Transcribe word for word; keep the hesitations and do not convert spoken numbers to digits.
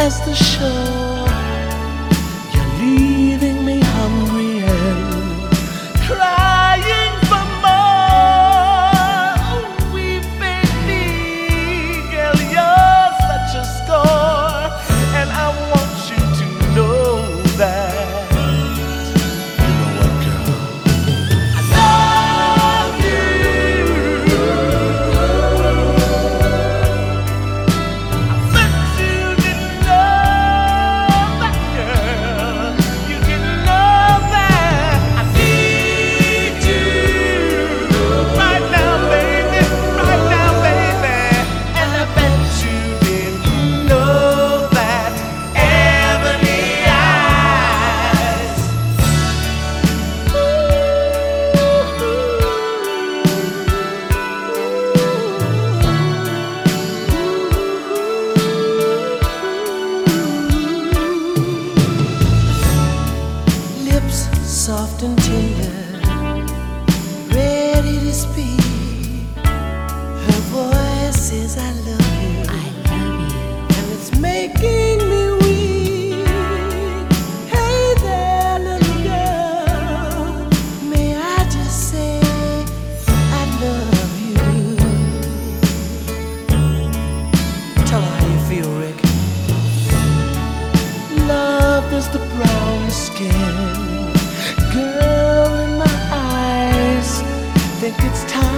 as the shore. You're leaving me hungry and crying for more. Oh, weeping me, girl, you're such a score, and I want you to know that. Soft and tender, ready to speak. Her voice says, I love you, I love you, and it's making me weak. Hey there, little girl, may I just say I love you? Tell her how you feel, Rick. Love is the brown skin. Girl, in my eyes, think it's time